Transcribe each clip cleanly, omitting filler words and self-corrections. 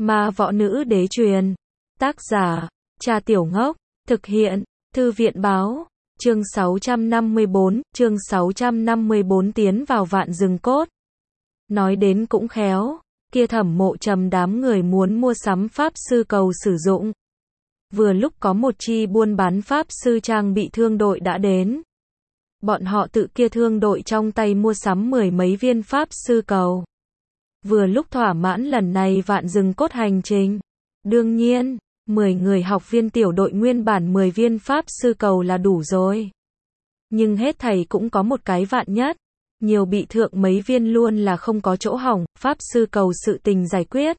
Ma võ nữ đế truyền. Tác giả, Trà Tiểu Ngốc. Thực hiện, Thư viện báo. Chương 654 tiến vào vạn rừng cốt. Nói đến cũng khéo, kia Thẩm Mộ Trầm đám người muốn mua sắm pháp sư cầu sử dụng. Vừa lúc có một chi buôn bán pháp sư trang bị thương đội đã đến. Bọn họ tự kia thương đội trong tay mua sắm 10 mấy viên pháp sư cầu. Vừa lúc thỏa mãn lần này vạn rừng cốt hành trình. Đương nhiên, 10 người học viên tiểu đội nguyên bản 10 viên pháp sư cầu là đủ rồi. Nhưng hết thầy cũng có một cái vạn nhất. Nhiều bị thượng mấy viên luôn là không có chỗ hỏng, pháp sư cầu sự tình giải quyết.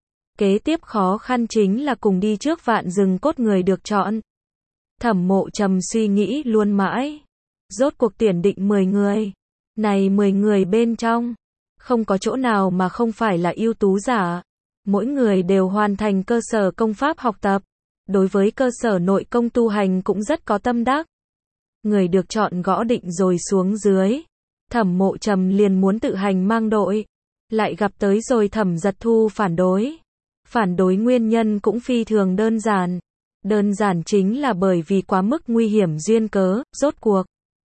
Kế tiếp khó khăn chính là cùng đi trước vạn rừng cốt người được chọn. Thẩm Mộ Trầm suy nghĩ luôn mãi. Rốt cuộc tuyển định 10 người. Này 10 người bên trong, không có chỗ nào mà không phải là ưu tú giả. Mỗi người đều hoàn thành cơ sở công pháp học tập. Đối với cơ sở nội công tu hành cũng rất có tâm đắc. Người được chọn gõ định rồi xuống dưới. Thẩm Mộ Trầm liền muốn tự hành mang đội. Lại gặp tới rồi Thẩm Giật Thu phản đối. Phản đối nguyên nhân cũng phi thường đơn giản. Đơn giản chính là bởi vì quá mức nguy hiểm duyên cớ, rốt cuộc.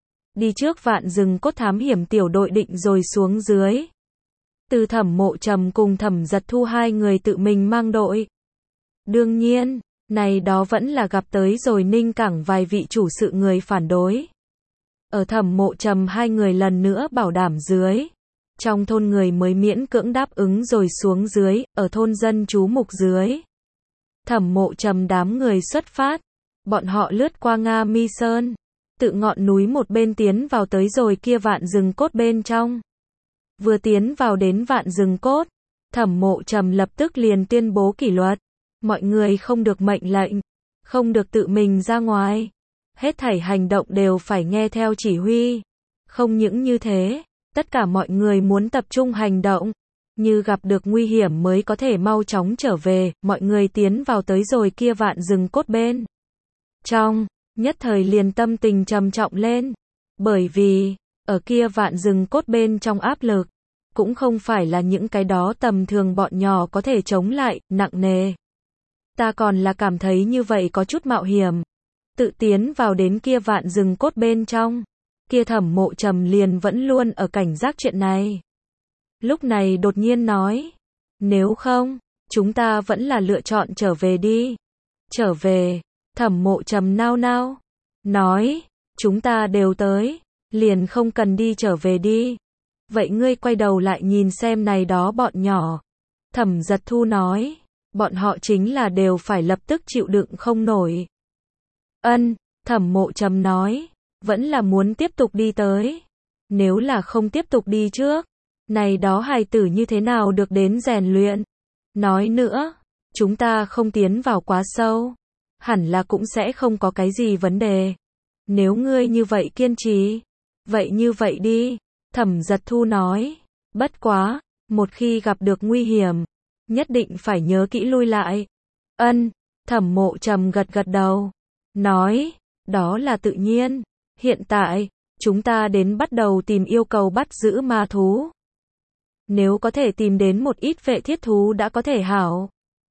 Đi trước vạn rừng cốt thám hiểm tiểu đội định rồi xuống dưới. Từ Thẩm Mộ Trầm cùng Thẩm Giật Thu hai người tự mình mang đội. Đương nhiên, này đó vẫn là gặp tới rồi Ninh Cảng vài vị chủ sự người phản đối. Ở Thẩm Mộ Trầm hai người lần nữa bảo đảm dưới. Trong thôn người mới miễn cưỡng đáp ứng rồi xuống dưới, ở thôn dân chú mục dưới. Thẩm Mộ Trầm đám người xuất phát. Bọn họ lướt qua Nga Mi Sơn. Tự ngọn núi một bên tiến vào tới rồi kia vạn rừng cốt bên trong. Vừa tiến vào đến vạn rừng cốt, Thẩm Mộ Trầm lập tức liền tuyên bố kỷ luật. Mọi người không được mệnh lệnh, không được tự mình ra ngoài. Hết thảy hành động đều phải nghe theo chỉ huy. Không những như thế, tất cả mọi người muốn tập trung hành động. Như gặp được nguy hiểm mới có thể mau chóng trở về, mọi người tiến vào tới rồi kia vạn rừng cốt bên trong, nhất thời liền tâm tình trầm trọng lên. Bởi vì, ở kia vạn rừng cốt bên trong áp lực, cũng không phải là những cái đó tầm thường bọn nhỏ có thể chống lại, nặng nề. Ta còn là cảm thấy như vậy có chút mạo hiểm. Tự tiến vào đến kia vạn rừng cốt bên trong, kia Thẩm Mộ Trầm liền vẫn luôn ở cảnh giác chuyện này. Lúc này đột nhiên nói, nếu không, chúng ta vẫn là lựa chọn trở về đi. Trở về, Thẩm Mộ Trầm nao nao, nói, chúng ta đều tới, liền không cần đi trở về đi. Vậy ngươi quay đầu lại nhìn xem này đó bọn nhỏ. Thẩm Giật Thu nói, bọn họ chính là đều phải lập tức chịu đựng không nổi. Ân, Thẩm Mộ Trầm nói, vẫn là muốn tiếp tục đi tới. Nếu là không tiếp tục đi trước, này đó hài tử như thế nào được đến rèn luyện. Nói nữa, chúng ta không tiến vào quá sâu, hẳn là cũng sẽ không có cái gì vấn đề. Nếu ngươi như vậy kiên trì, vậy như vậy đi. Thẩm Giật Thu nói, bất quá, một khi gặp được nguy hiểm, nhất định phải nhớ kỹ lui lại. Ân, Thẩm Mộ Trầm gật gật đầu, nói, đó là tự nhiên. Hiện tại, chúng ta đến bắt đầu tìm yêu cầu bắt giữ ma thú. Nếu có thể tìm đến một ít vệ thiết thú đã có thể hảo.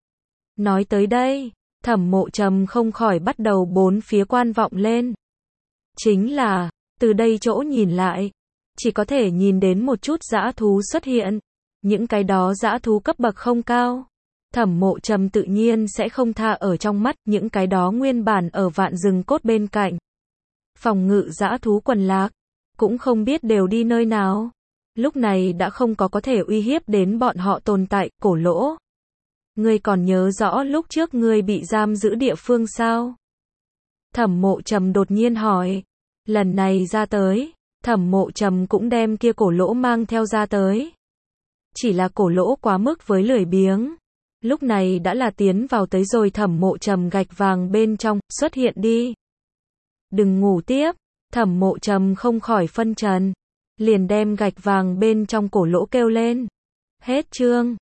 Nói tới đây, Thẩm Mộ Trầm không khỏi bắt đầu bốn phía quan vọng lên. Chính là, từ đây chỗ nhìn lại, chỉ có thể nhìn đến một chút dã thú xuất hiện. Những cái đó dã thú cấp bậc không cao. Thẩm Mộ Trầm tự nhiên sẽ không tha ở trong mắt những cái đó nguyên bản ở vạn rừng cốt bên cạnh. Phòng ngự dã thú quần lạc, cũng không biết đều đi nơi nào. Lúc này đã không có thể uy hiếp đến bọn họ tồn tại, Cổ Lỗ. Ngươi còn nhớ rõ lúc trước ngươi bị giam giữ địa phương sao? Thẩm Mộ Trầm đột nhiên hỏi. Lần này ra tới, Thẩm Mộ Trầm cũng đem kia Cổ Lỗ mang theo ra tới. Chỉ là Cổ Lỗ quá mức với lười biếng. Lúc này đã là tiến vào tới rồi Thẩm Mộ Trầm gạch vàng bên trong, xuất hiện đi. Đừng ngủ tiếp, Thẩm Mộ Trầm không khỏi phân trần. Liền đem gạch vàng bên trong Cổ Lỗ kêu lên. Hết chương.